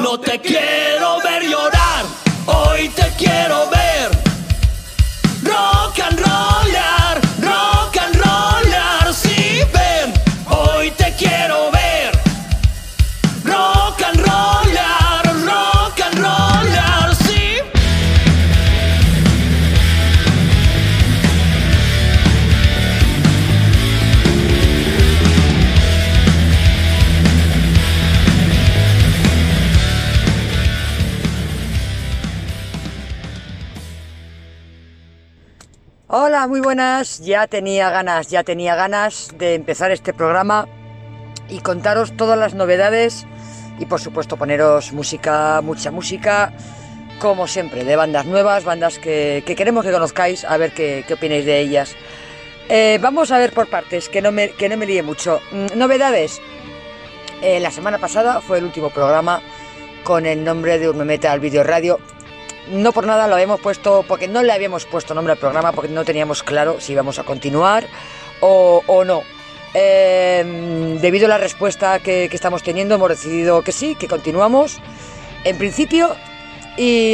No te quiero ver llorar, hoy te quiero ver rock and rollar, sí ven, hoy te quiero ver rock and rollar, sí. Hola, muy buenas. Ya tenía ganas de empezar este programa y contaros todas las novedades y por supuesto poneros música, mucha música, como siempre, de bandas nuevas, bandas que queremos que conozcáis, a ver qué opináis de ellas. Vamos a ver por partes, que no me líe mucho. Novedades. La semana pasada fue el último programa con el nombre de Urme Metal Video Radio. No por nada lo habíamos puesto, porque no le habíamos puesto nombre al programa, porque no teníamos claro si íbamos a continuar o no. Debido a la respuesta que estamos teniendo, hemos decidido que sí, que continuamos en principio. Y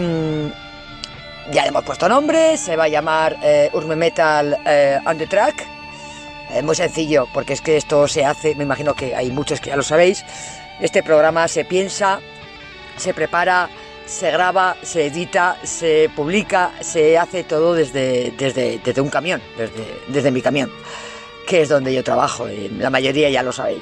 ya le hemos puesto nombre, se va a llamar Urme Metal on the Track. Muy sencillo, porque es que esto se hace, me imagino que hay muchos que ya lo sabéis. Este programa se piensa, se prepara, se graba, se edita, se publica, se hace todo desde un camión, desde mi camión, que es donde yo trabajo, la mayoría ya lo sabéis.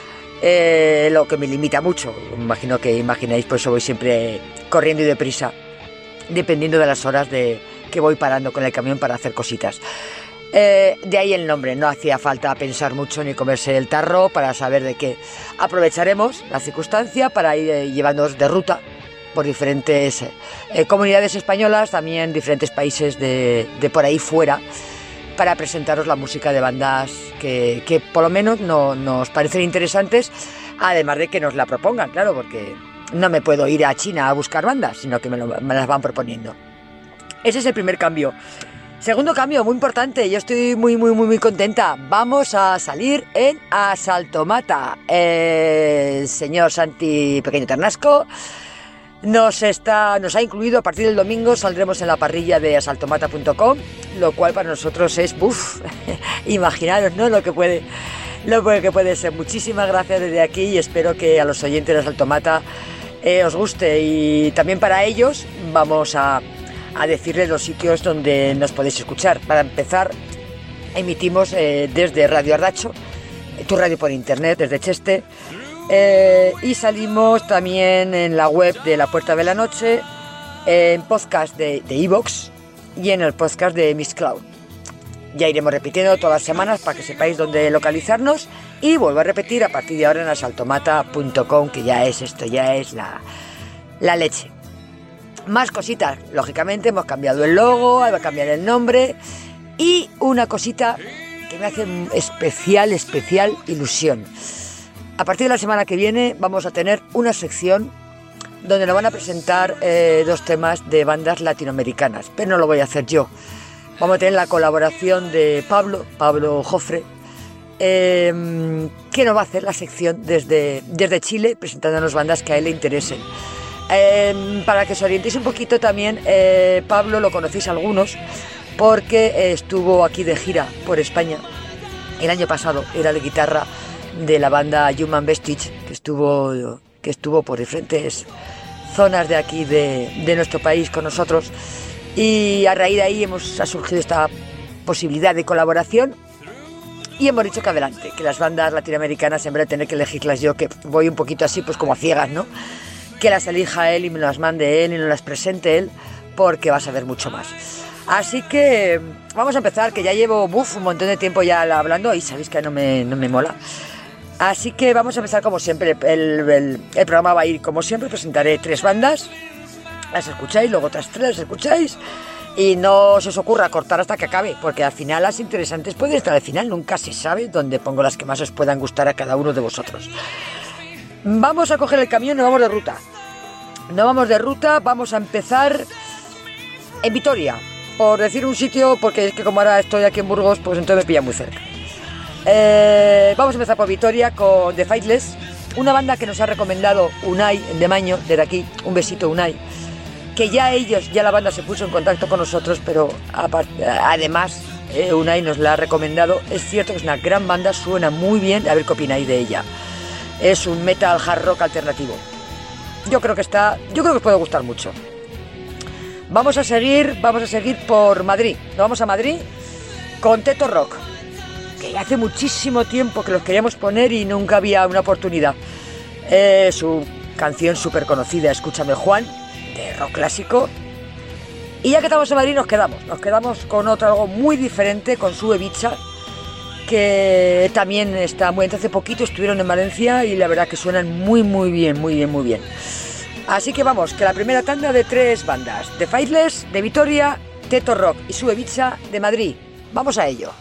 Lo que me limita mucho, imagino que imagináis, por eso voy siempre corriendo y deprisa, dependiendo de las horas que voy parando con el camión para hacer cositas. De ahí el nombre, no hacía falta pensar mucho ni comerse el tarro para saber de qué. Aprovecharemos la circunstancia para ir llevándoos de ruta por diferentes comunidades españolas, también diferentes países de por ahí fuera, para presentaros la música de bandas que por lo menos nos parecen interesantes, además de que nos la propongan, claro, porque no me puedo ir a China a buscar bandas, sino que me las van proponiendo. Ese es el primer cambio. Segundo cambio, muy importante, yo estoy muy contenta. Vamos a salir en Asaltomata. El señor Santi Pequeño Ternasco nos ha incluido. A partir del domingo saldremos en la parrilla de asaltomata.com, lo cual para nosotros es imaginaros, ¿no? Lo que puede ser. Muchísimas gracias desde aquí y espero que a los oyentes de Asaltomata os guste, y también para ellos vamos a decirles los sitios donde nos podéis escuchar. Para empezar, emitimos desde Radio Ardacho, tu radio por internet, desde Cheste. Y salimos también en la web de La Puerta de la Noche, en podcast de iVoox y en el podcast de Mixcloud. Ya iremos repitiendo todas las semanas para que sepáis dónde localizarnos, y vuelvo a repetir a partir de ahora en asaltomata.com, que ya es la leche. Más cositas, lógicamente hemos cambiado el logo, va a cambiar el nombre, y una cosita que me hace especial ilusión. A partir de la semana que viene vamos a tener una sección donde nos van a presentar 2 temas de bandas latinoamericanas, pero no lo voy a hacer yo. Vamos a tener la colaboración de Pablo Jofre, que nos va a hacer la sección desde Chile, presentándonos bandas que a él le interesen. Para que os orientéis un poquito también, Pablo lo conocéis algunos porque estuvo aquí de gira por España el año pasado. Era el guitarra de la banda Human Vestige, que estuvo por diferentes zonas de aquí de nuestro país con nosotros, y a raíz de ahí ha surgido esta posibilidad de colaboración, y hemos dicho que adelante, que las bandas latinoamericanas, en vez de tener que elegirlas yo, que voy un poquito así pues como a ciegas, ¿no?, que las elija él y me las mande él y nos las presente él, porque va a saber mucho más. Así que vamos a empezar, que ya llevo un montón de tiempo ya hablando y sabéis que no me mola. Así que vamos a empezar como siempre. El programa va a ir como siempre. Presentaré 3 bandas, las escucháis, luego otras 3 las escucháis, y no se os ocurra cortar hasta que acabe, porque al final las interesantes pueden estar al final. Nunca se sabe dónde pongo las que más os puedan gustar a cada uno de vosotros. Vamos a coger el camión y nos vamos de ruta. Vamos a empezar en Vitoria, por decir un sitio, porque es que como ahora estoy aquí en Burgos, pues entonces me pilla muy cerca. Vamos a empezar por Vitoria con The Faithless, una banda que nos ha recomendado Unai de Maño, desde aquí, un besito Unai, que ya la banda se puso en contacto con nosotros, pero además Unai nos la ha recomendado. Es cierto que es una gran banda, suena muy bien, a ver qué opináis de ella. Es un metal hard rock alternativo. Yo creo que os puede gustar mucho. Vamos a seguir por Madrid. Nos vamos a Madrid con Teto Rock, que hace muchísimo tiempo que los queríamos poner y nunca había una oportunidad. Su canción súper conocida, Escúchame Juan, de rock clásico. Y ya que estamos en Madrid nos quedamos con algo muy diferente, con Sube Bicha, que también está muy bien. Hace poquito estuvieron en Valencia y la verdad que suenan muy bien. Así que vamos, que la primera tanda de 3 bandas, The Faithless de Vitoria, Teto Rock y Sube Bicha de Madrid. Vamos a ello.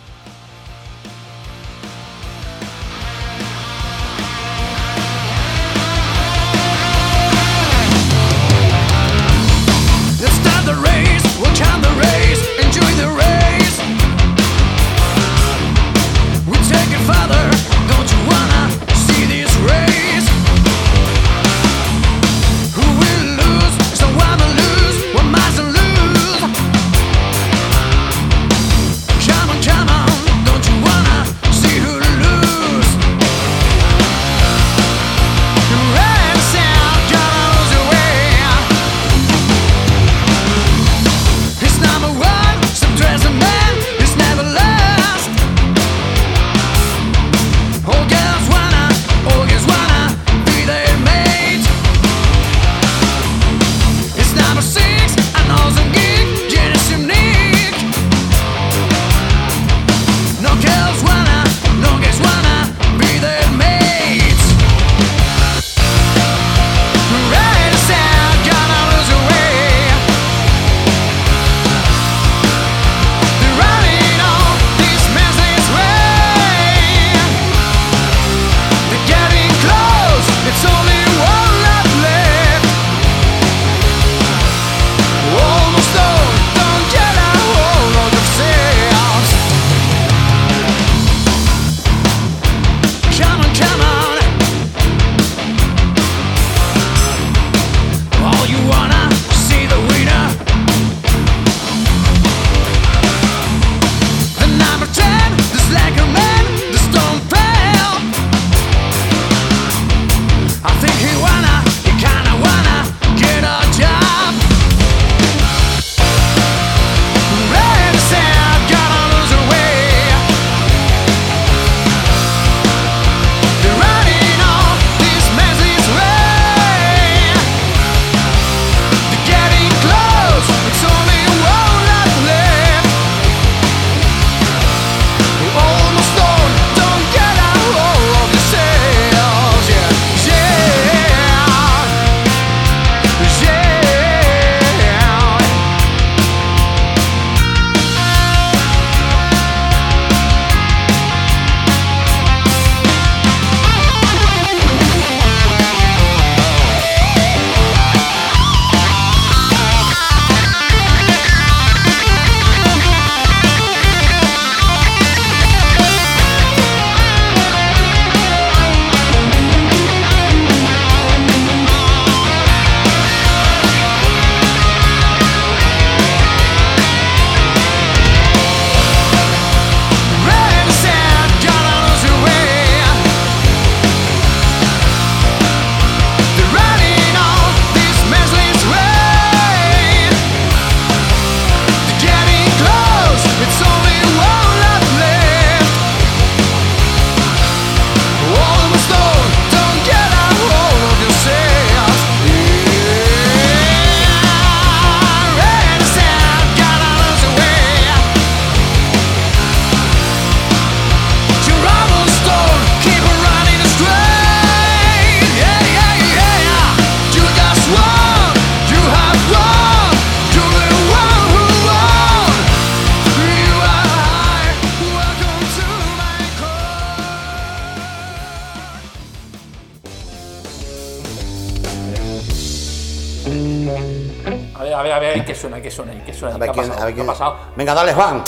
A ver, ¿qué suena? A ver ¿Qué quién, ha pasado? Venga, dale, Juan.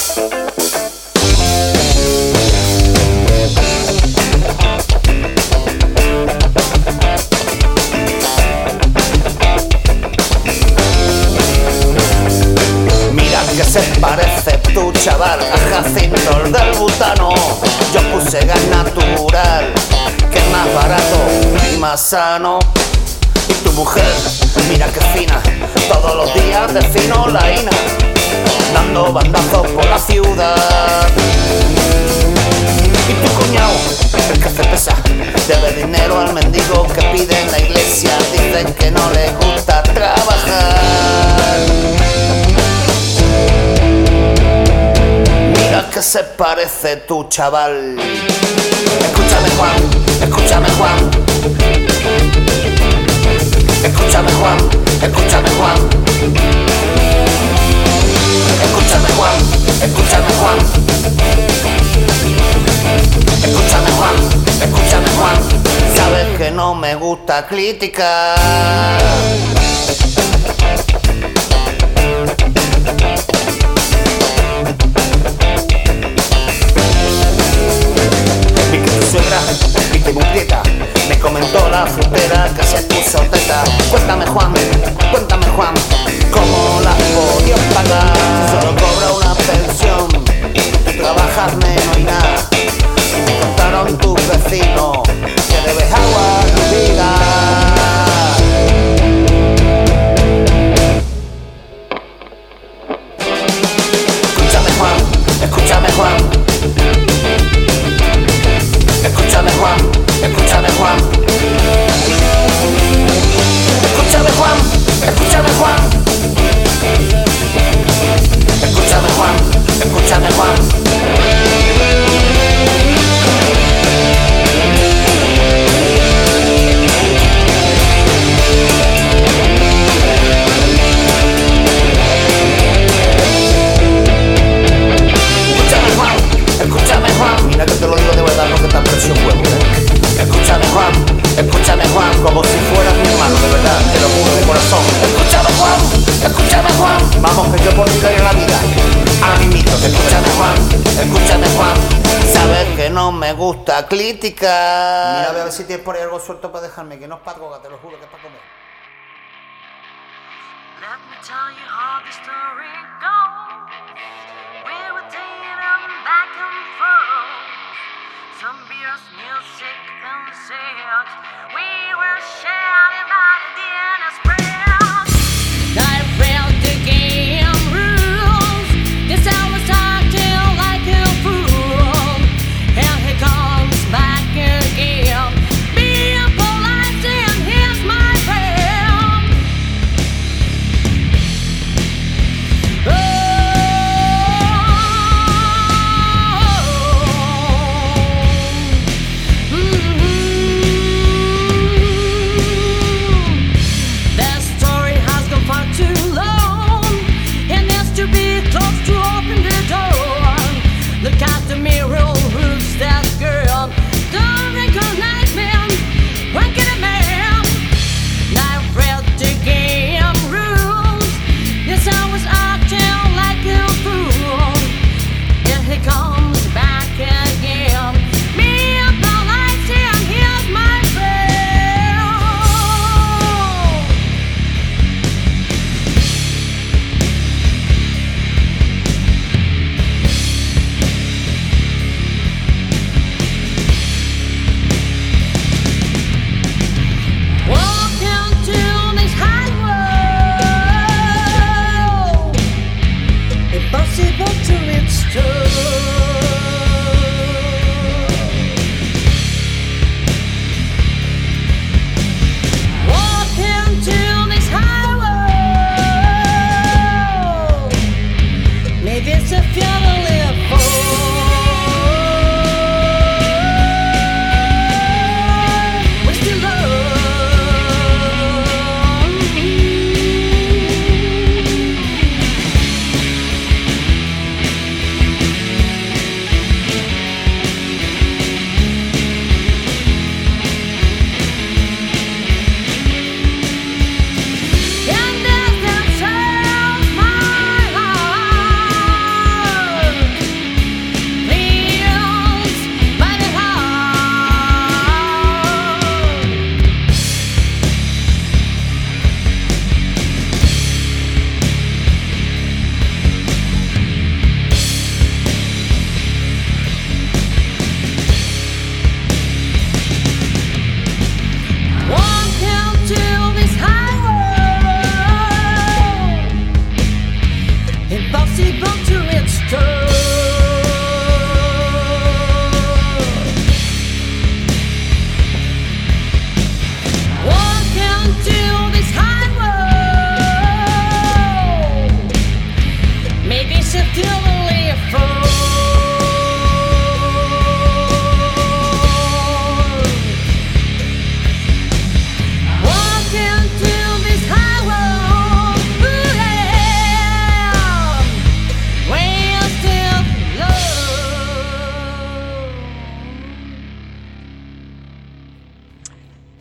chaval, a Jacinto el del butano. Yo puse gas natural, que es más barato y más sano. Y tu mujer, mira que fina, todos los días de fino la ina, dando bandazos por la ciudad. Y tu cuñado, el que hace pesa, debe dinero al mendigo que pide en la iglesia. Dicen que no le gusta trabajar. Mira que se parece tu chaval. Escúchame Juan, escúchame Juan. Escúchame Juan, escúchame Juan. Escúchame Juan, escúchame Juan. Escúchame Juan, escúchame Juan. Sabes que no me gusta criticar. Vi que tu suegra, vi que buqueta, me comentó la frutera que se puso teta. Cuéntame Juan, ¿cómo la podía pagar? Solo cobra una pensión, tú trabajas menos y nada. Y me contaron tus vecinos que debes agua tu vida. Escúchame Juan, escúchame Juan. Escúchame Juan, escúchame Juan. Escúchame Juan, escúchame Juan. Escúchame Juan, escúchame Juan. Escúchame Juan, mira que te lo digo de verdad, no que te aprecio un huevo, escúchame Juan, como si fueras mi hermano, de verdad, te lo juro de corazón. Escúchame Juan, vamos que yo por ti daría la vida, a mimito, escúchame Juan, sabes que no me gusta criticar. Mira, a ver si tienes por ahí algo suelto para dejarme, que no es para droga, te lo juro que es para comer. Let me tell you how the story goes. We were dating back and forth. Some beers, music, and sex. We were sharing by the dinner spread. I felt the game rules. Guess I was acting like a fool. And he comes back again. Being polite and here's my friend.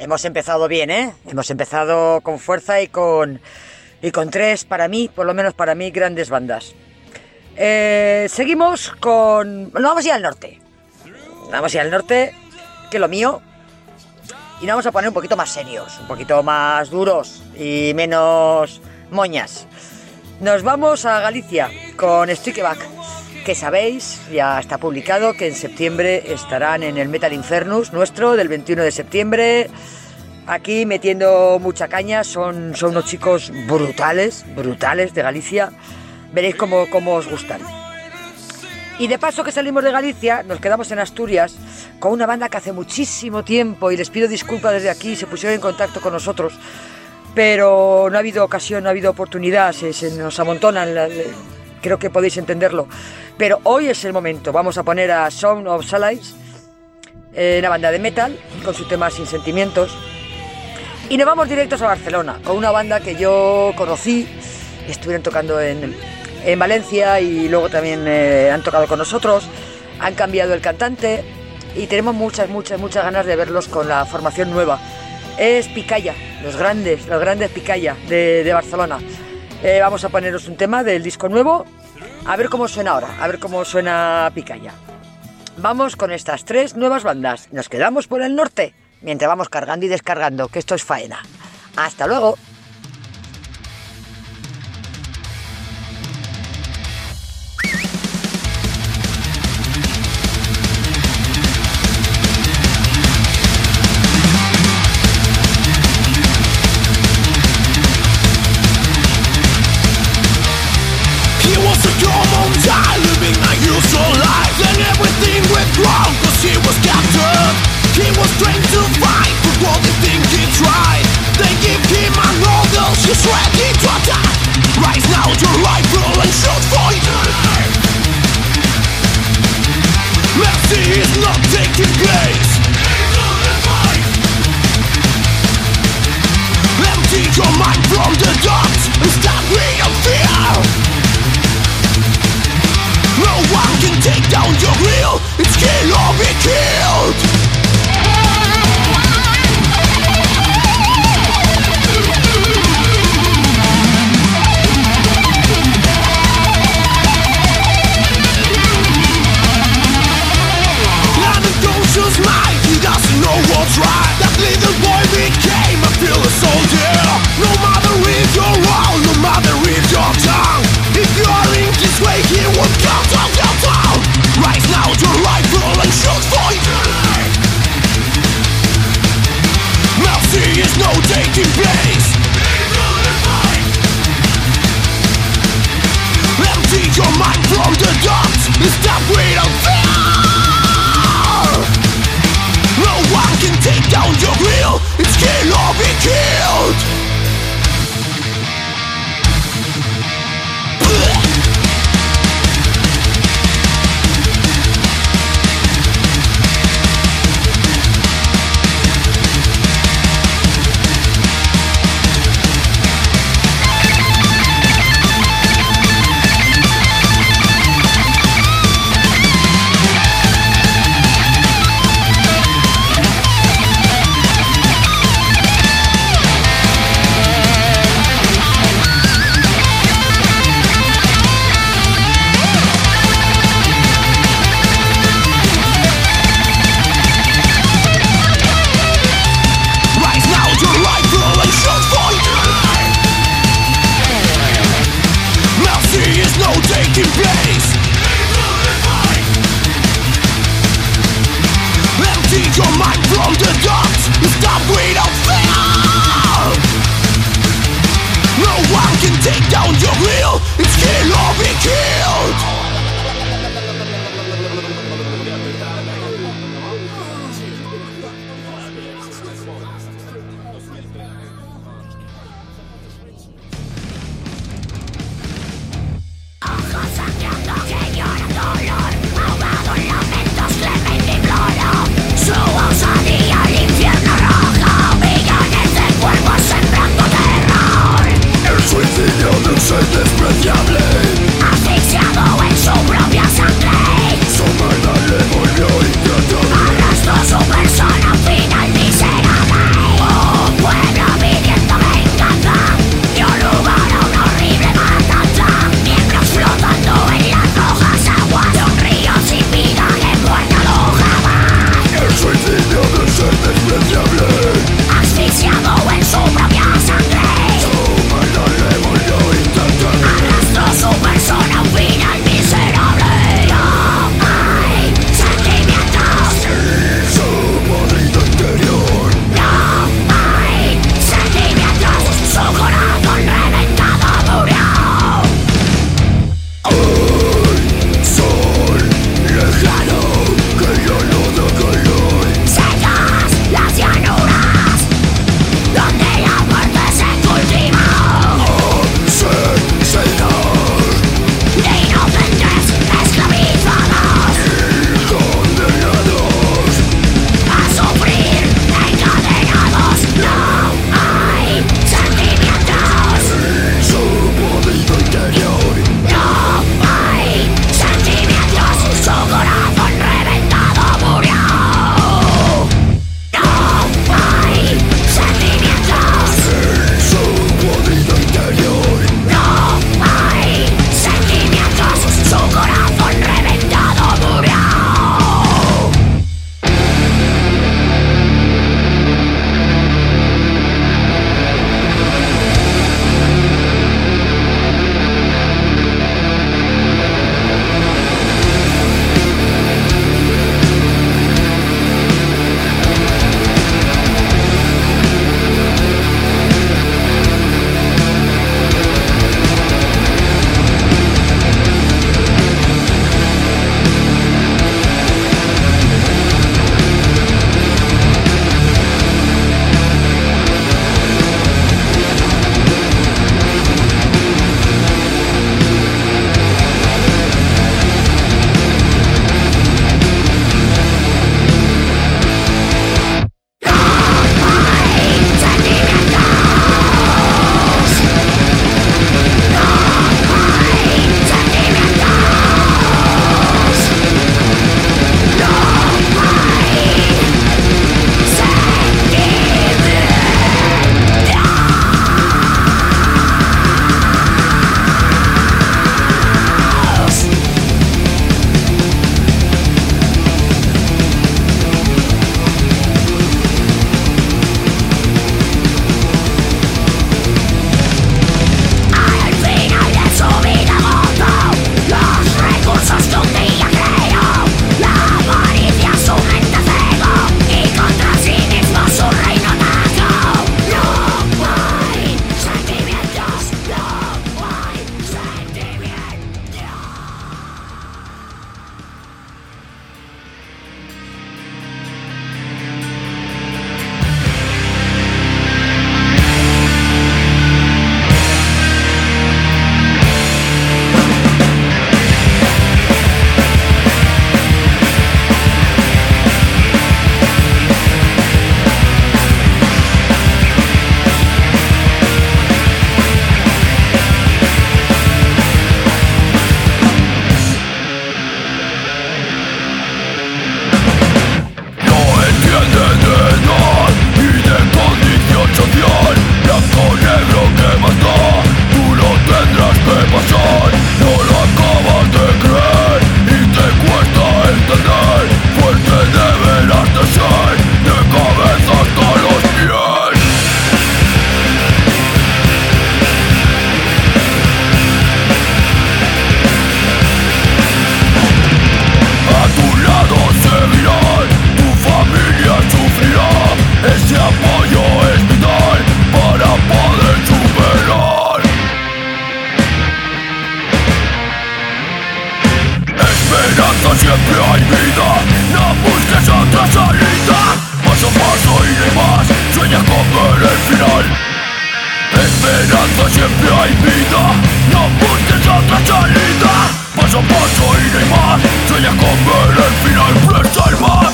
hemos empezado bien, ¿eh? Hemos empezado con fuerza y con tres, para mí, por lo menos para mí, grandes bandas. Seguimos con... Bueno, vamos a ir al norte. Vamos a ir al norte, que es lo mío. Y nos vamos a poner un poquito más serios, un poquito más duros y menos moñas. Nos vamos a Galicia con Strikeback, que sabéis, ya está publicado, que en septiembre estarán en el Metal Infernus nuestro, del 21 de septiembre. Aquí metiendo mucha caña, son unos chicos brutales de Galicia. Veréis cómo os gustan. Y de paso que salimos de Galicia, nos quedamos en Asturias con una banda que hace muchísimo tiempo, y les pido disculpas desde aquí, se pusieron en contacto con nosotros, pero no ha habido ocasión, no ha habido oportunidad, se nos amontonan, creo que podéis entenderlo. Pero hoy es el momento, vamos a poner a Sound of Silence, una banda de metal, con su tema Sin Sentimientos. Y nos vamos directos a Barcelona, con una banda que yo conocí, estuvieron tocando en Valencia y luego también han tocado con nosotros, han cambiado el cantante y tenemos muchas ganas de verlos con la formación nueva. Es Picaya, los grandes Picaya de Barcelona. Vamos a poneros un tema del disco nuevo, a ver cómo suena ahora, a ver cómo suena Picaya. Vamos con estas tres nuevas bandas, nos quedamos por el norte, mientras vamos cargando y descargando, que esto es faena. ¡Hasta luego! Living a usual life, and everything went wrong cause he was captured. He was trained to fight, but what they think he tried. They give him an order, he's ready to attack. Rise now to rifle and shoot for your life. Mercy is not taking place. Empty your mind from the dots and start real fear. No one can take down your will. It's kill or be killed. An unconscious mind, he doesn't know what's right. That little boy became a fearless soldier. No matter if you're wrong, no matter if you're tongue. If you are in this way, he will come down your town. Rise now to rifle and shoot for your life. Mercy is no taking place. Empty your mind from the dots and stop without fear. No one can take down your will. It's kill or be killed. Despreciable, asfixia. hay vida, no busques otra salida. Paso a paso y no hay más, sueña con ver el final, presta el más.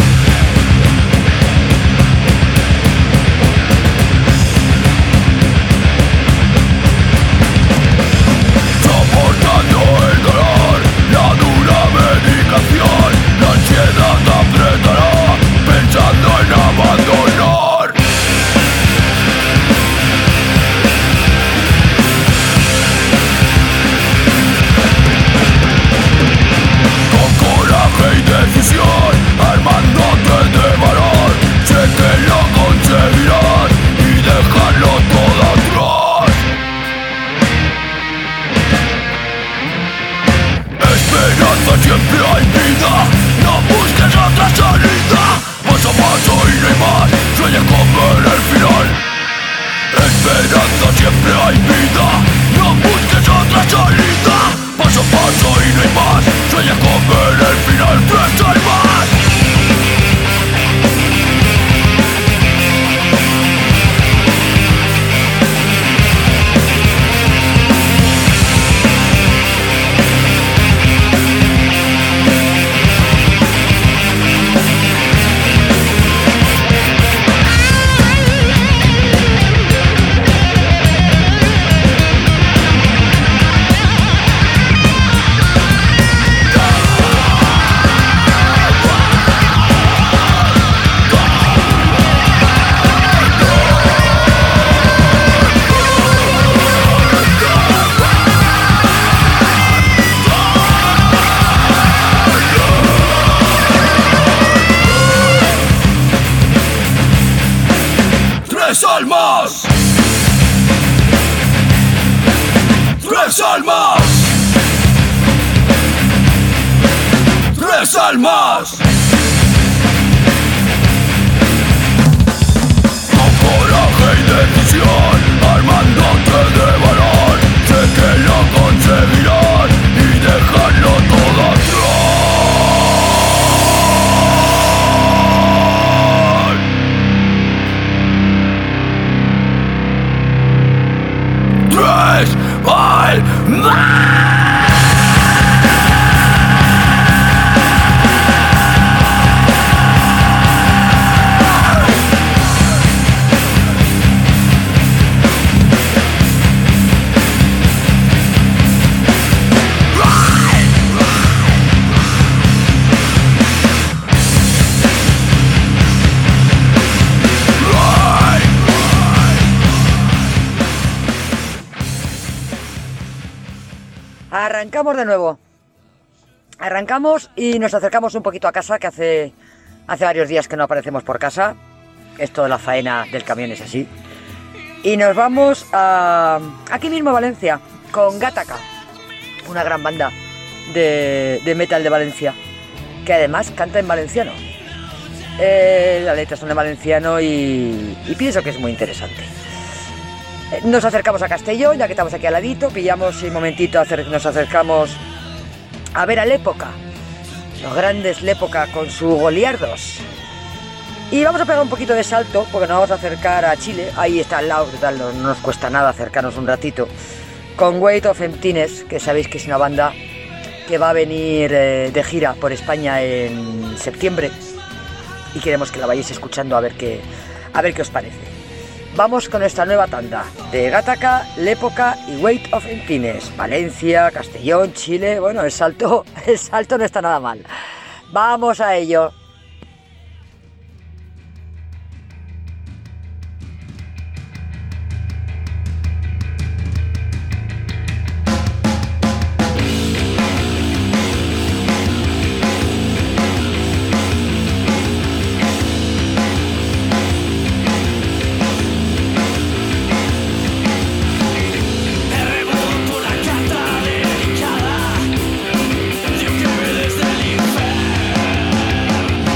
Soportando el dolor, la dura medicación, la ansiedad apretará, pensando en abandonar. Con coraje y decisión, armándote de valor, sé que lo conseguirás y dejarlo todo atrás. Esperanza siempre hay vida, no busques otra salida. Paso a paso y no hay más, sueña con ver el final. Esperanza siempre hay vida, no busques otra salida. Paso a paso y no hay más, sueña con ver el final, presta el más. ¡Tres almas! ¡Tres almas! ¡Tres almas! Con coraje y decisión, armándote de valor, sé que lo conseguirás y dejarlo todo atrás. Tres almas. Arrancamos de nuevo. Arrancamos y nos acercamos un poquito a casa, que hace varios días que no aparecemos por casa. Esto de la faena del camión es así. Y nos vamos a aquí mismo a Valencia con Gattaca, una gran banda de metal de Valencia, que además canta en valenciano. Las letras son en valenciano y pienso que es muy interesante. Nos acercamos a Castellón, ya que estamos aquí al ladito, pillamos un momentito, nos acercamos a ver a L'Época, los grandes L'Época con su Goliardos. Y vamos a pegar un poquito de salto, porque nos vamos a acercar a Chile, ahí está al lado, total, no nos cuesta nada acercarnos un ratito, con Weight of Emptiness, que sabéis que es una banda que va a venir de gira por España en septiembre, y queremos que la vayáis escuchando a ver qué os parece. Vamos con esta nueva tanda de Gattaca, L'Época y Weight of Emptiness. Valencia, Castellón, Chile. Bueno, el salto no está nada mal. Vamos a ello. Dedicada, yo que me desde el infierno.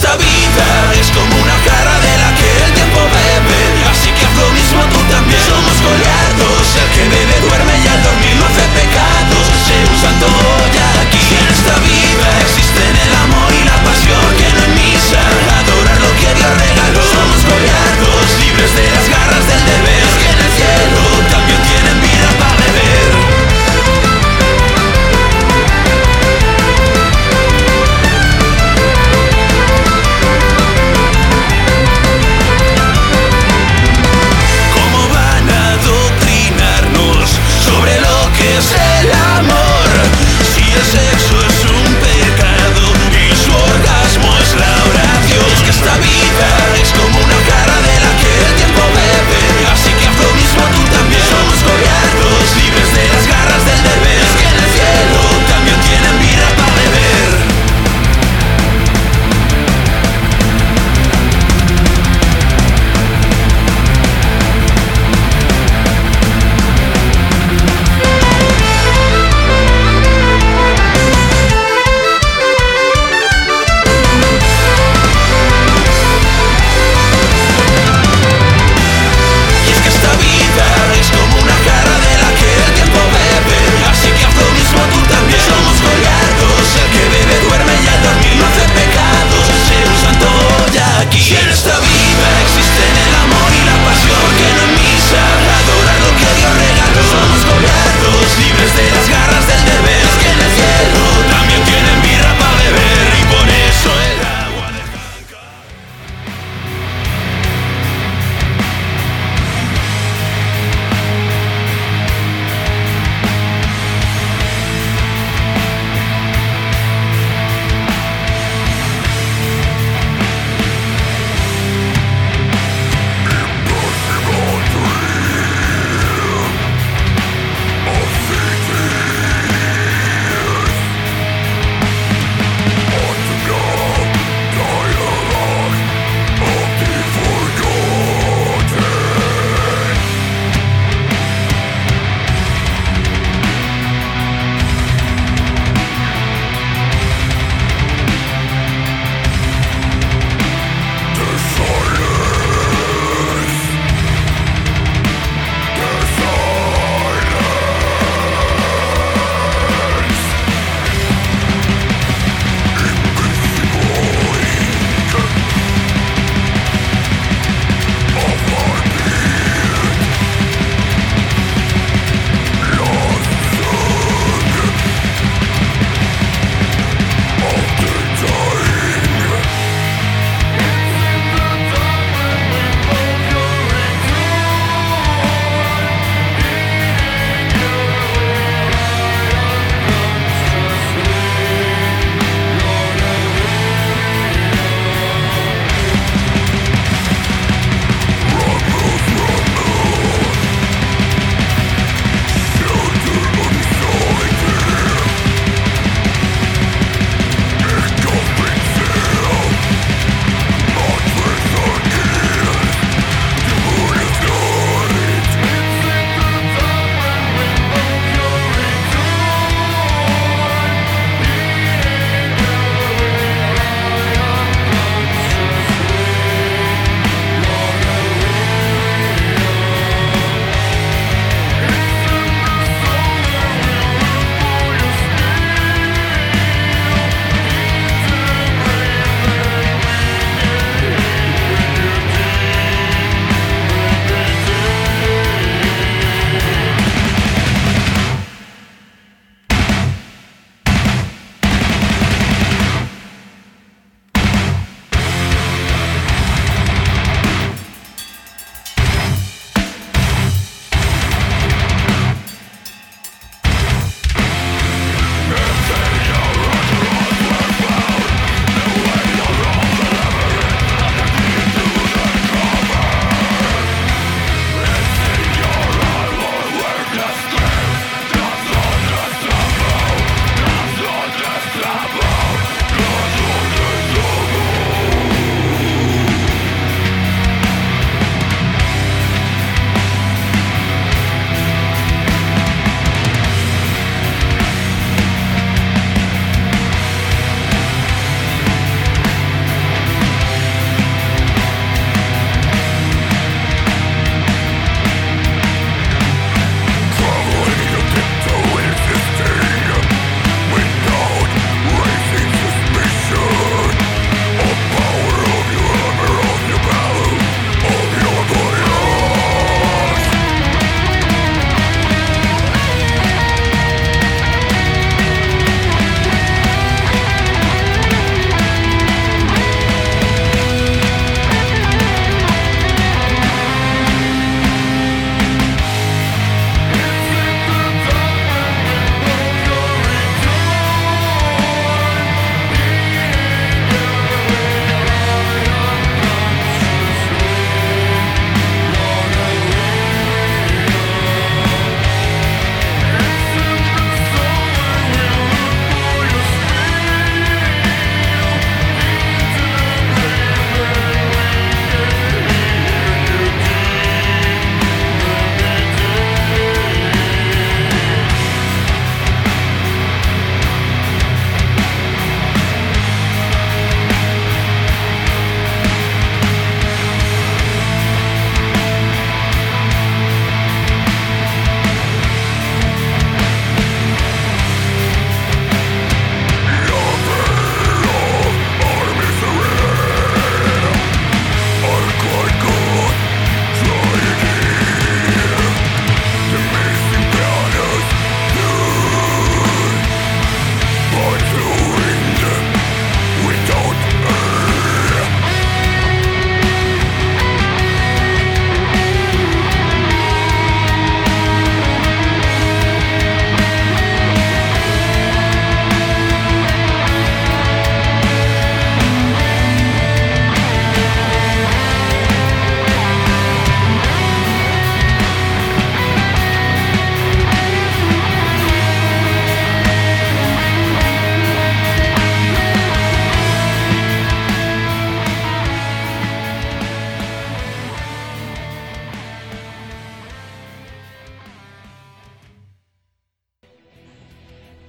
esta vida es como una jarra de la que el tiempo bebe, así que haz lo mismo tú también. Somos goliardos, el que bebe duerme y al dormir no hace pecados. Se usan todo ya aquí. En esta vida existen el amor y la pasión, que no en misa adorar lo que Dios regaló. Somos goliardos, libres de las garras del deber, que en el cielo también tienen vida para beber.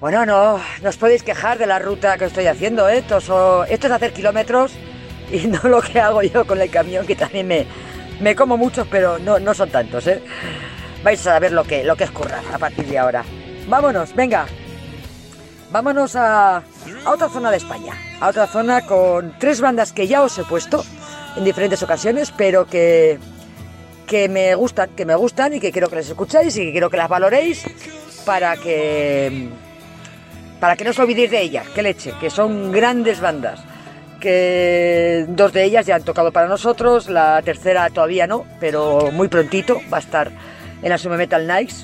Bueno, no os podéis quejar de la ruta que estoy haciendo, ¿eh? Esto es hacer kilómetros y no lo que hago yo con el camión, que también me como muchos, pero no son tantos, ¿eh? Vais a saber lo que es currar a partir de ahora. Vámonos, venga. Vámonos a otra zona de España, a otra zona con 3 bandas que ya os he puesto en diferentes ocasiones, pero que me gustan y que quiero que las escucháis y que quiero que las valoréis para que no os olvidéis de ellas, que leche, que son grandes bandas, que 2 de ellas ya han tocado para nosotros, la tercera todavía no, pero muy prontito va a estar en la Summer Metal Nights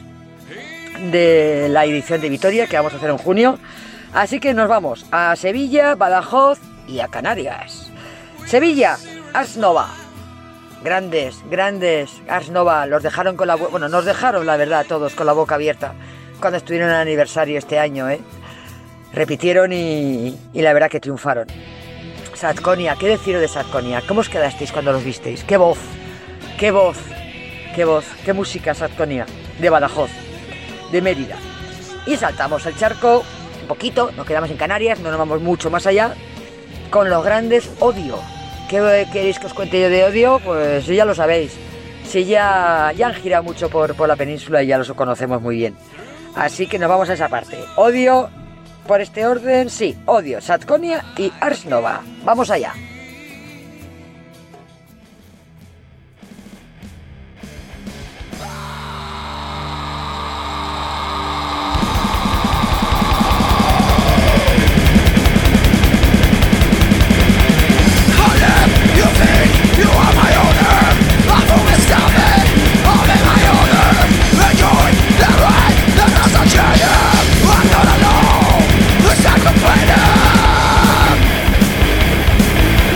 de la edición de Vitoria que vamos a hacer en junio. Así que nos vamos a Sevilla, Badajoz y a Canarias. Sevilla, Ars Nova. Grandes Ars Nova. Nos dejaron la verdad todos con la boca abierta cuando estuvieron en el aniversario este año, ¿eh? Repitieron y la verdad que triunfaron. Satconia, ¿qué deciros de Satconia? ¿Cómo os quedasteis cuando los visteis? ¡Qué voz! ¡Qué voz! ¡Qué voz! ¡Qué música Satconia! De Badajoz, de Mérida. Y saltamos el charco un poquito, nos quedamos en Canarias, no nos vamos mucho más allá, con los grandes Odio. ¿Qué queréis que os cuente yo de Odio? Pues ya lo sabéis. Si ya han girado mucho por la península y ya los conocemos muy bien. Así que nos vamos a esa parte. Odio, por este orden, sí, Odio, Satconia y Ars Nova. Vamos allá. I'm gonna know the sacrifice.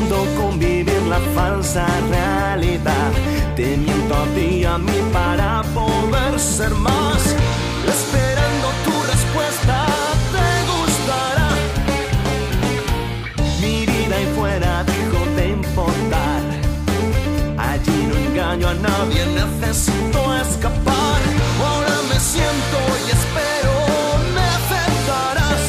intentando convivir la falsa realidad. Te miento a ti y a mí para poder ser más. Esperando tu respuesta, te gustará. Mi vida ahí fuera dejó de importar. Allí no engaño a nadie, necesito escapar. Ahora me siento y espero me aceptarás.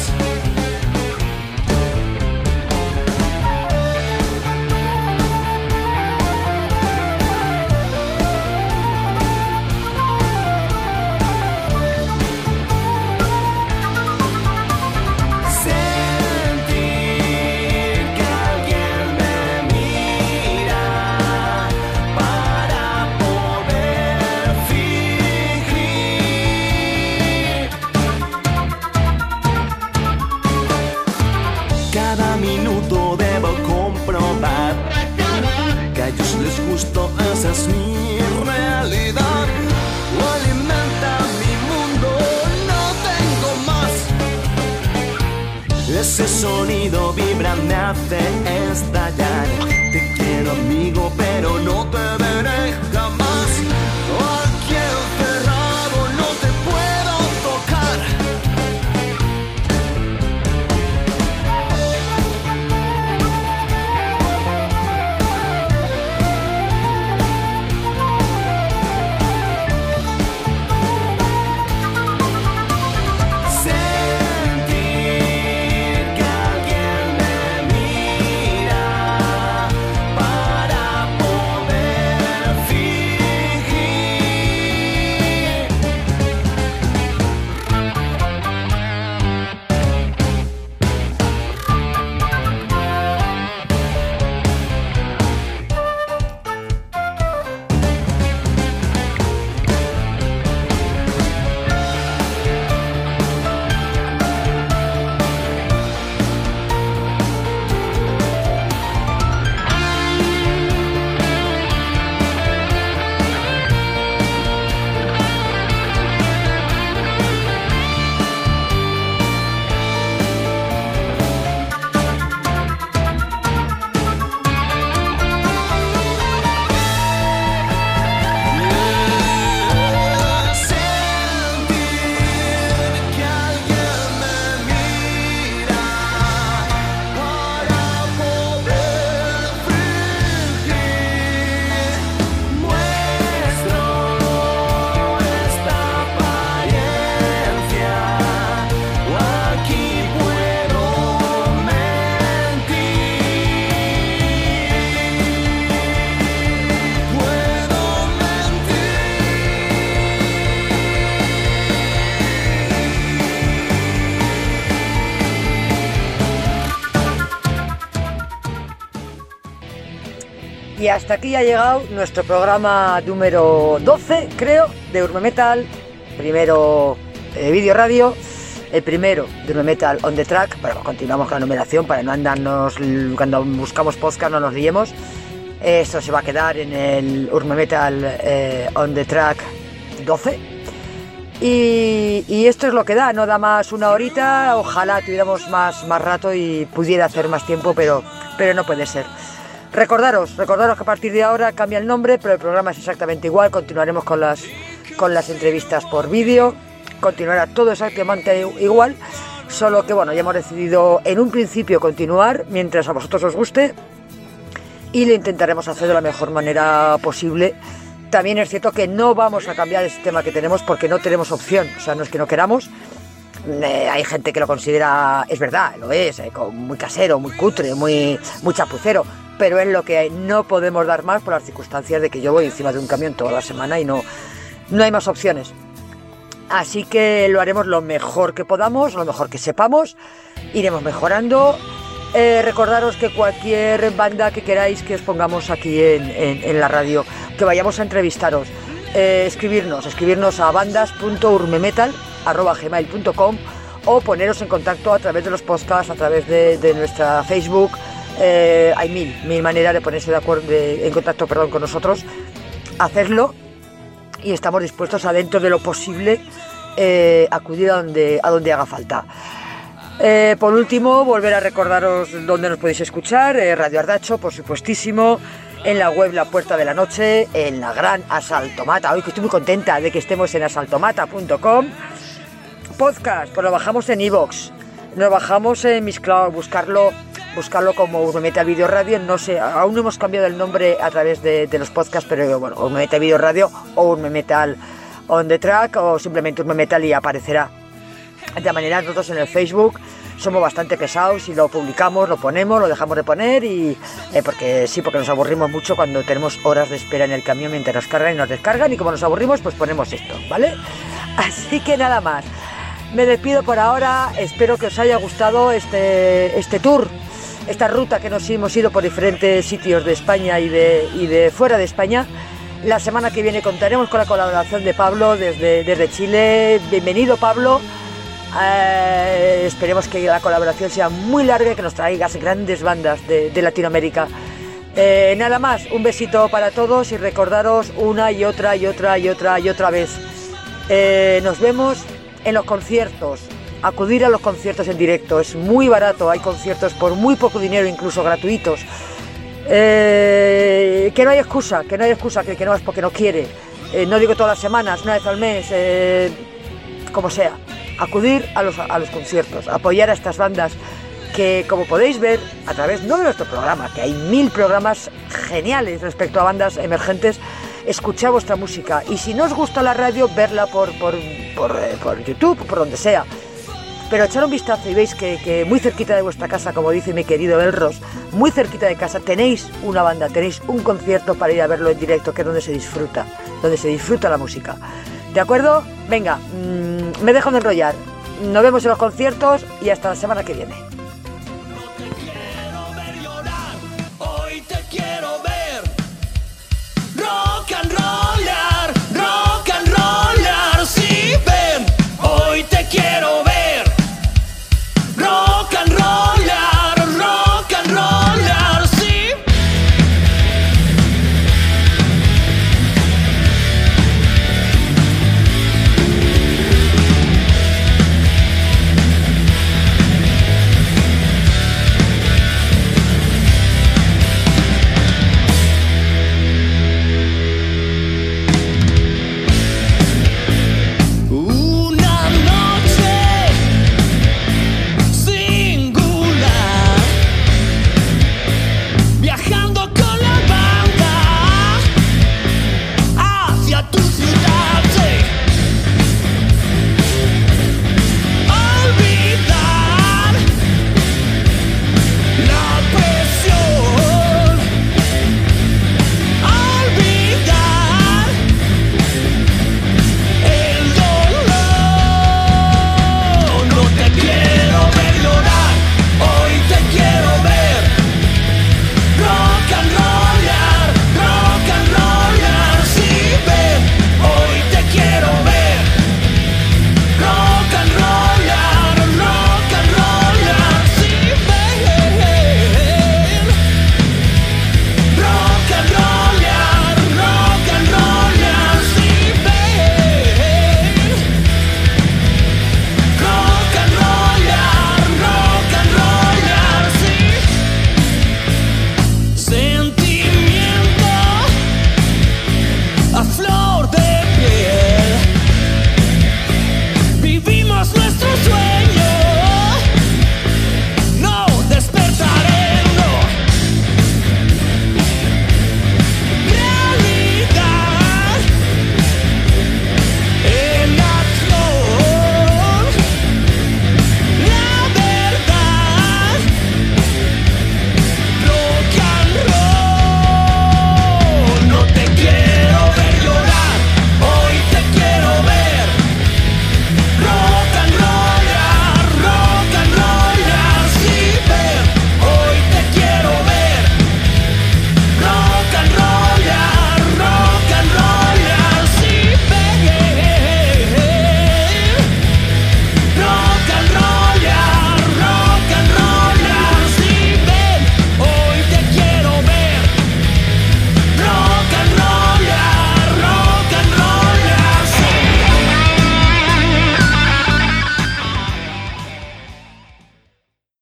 Justo esa es mi realidad. Lo alimenta mi mundo, no tengo más. Ese sonido vibra, me hace estallar. Te quiero amigo, pero no te veré jamás. Aquí encerrado no te puedo tocar. Y hasta aquí ha llegado nuestro programa número 12, creo, de Urme Metal. Primero Vídeo Radio, el primero de Urme Metal On The Track. Pero continuamos con la numeración para no andarnos, cuando buscamos podcast no nos liemos. Esto se va a quedar en el Urme Metal On The Track 12. Y esto es lo que da, no da más una horita. Ojalá tuviéramos más rato y pudiera hacer más tiempo, pero no puede ser. Recordaros que a partir de ahora cambia el nombre, pero el programa es exactamente igual. Continuaremos con las entrevistas por vídeo, continuará todo exactamente igual, solo que bueno, ya hemos decidido en un principio continuar mientras a vosotros os guste y lo intentaremos hacer de la mejor manera posible. También es cierto que no vamos a cambiar el sistema que tenemos porque no tenemos opción, o sea, no es que no queramos. Hay gente que lo considera, es verdad, lo es, muy casero, muy cutre, muy chapucero, pero es lo que hay. No podemos dar más por las circunstancias de que yo voy encima de un camión toda la semana y no hay más opciones. Así que lo haremos lo mejor que podamos, lo mejor que sepamos, iremos mejorando. Recordaros que cualquier banda que queráis que os pongamos aquí en la radio, que vayamos a entrevistaros, escribirnos a bandas.urmemetal@gmail.com o poneros en contacto a través de los podcasts, a través de nuestra Facebook. Hay mil maneras de ponerse en contacto con nosotros. Hacedlo y estamos dispuestos a, dentro de lo posible, acudir a donde haga falta. Por último, volver a recordaros dónde nos podéis escuchar. Radio Ardacho, por supuestísimo. En la web La Puerta de la Noche, en la gran Asaltomata. Hoy que estoy muy contenta de que estemos en asaltomata.com. Podcast, pues lo bajamos en iVoox, lo bajamos en Mixcloud, buscarlo como Urme Metal Video Radio. No sé, aún no hemos cambiado el nombre a través de los podcasts, pero bueno, Urme Metal Video Radio o Urme Metal On The Track o simplemente Urme Metal y aparecerá. De manera, nosotros en el Facebook somos bastante pesados y lo publicamos, lo ponemos, lo dejamos de poner y porque nos aburrimos mucho cuando tenemos horas de espera en el camión mientras nos cargan y nos descargan, y como nos aburrimos pues ponemos esto, ¿vale? Así que nada más, me despido por ahora. Espero que os haya gustado este tour, esta ruta que nos hemos ido por diferentes sitios de España y de fuera de España. La semana que viene contaremos con la colaboración de Pablo desde Chile. Bienvenido, Pablo. Esperemos que la colaboración sea muy larga y que nos traigas grandes bandas de Latinoamérica. Nada más, un besito para todos y recordaros una y otra vez. Nos vemos en los conciertos. Acudir a los conciertos en directo, es muy barato, hay conciertos por muy poco dinero, incluso gratuitos. Que no hay excusa, que no es porque no quiere. No digo todas las semanas, una vez al mes, como sea. Acudir a los conciertos, apoyar a estas bandas que, como podéis ver a través no de nuestro programa, que hay 1000 programas geniales respecto a bandas emergentes, escuchad vuestra música y si no os gusta la radio, verla por YouTube, por donde sea, pero echar un vistazo y veis que muy cerquita de vuestra casa, como dice mi querido Elros, muy cerquita de casa tenéis una banda, tenéis un concierto para ir a verlo en directo, que es donde se disfruta la música. ¿De acuerdo? Venga, me dejo de enrollar. Nos vemos en los conciertos y hasta la semana que viene.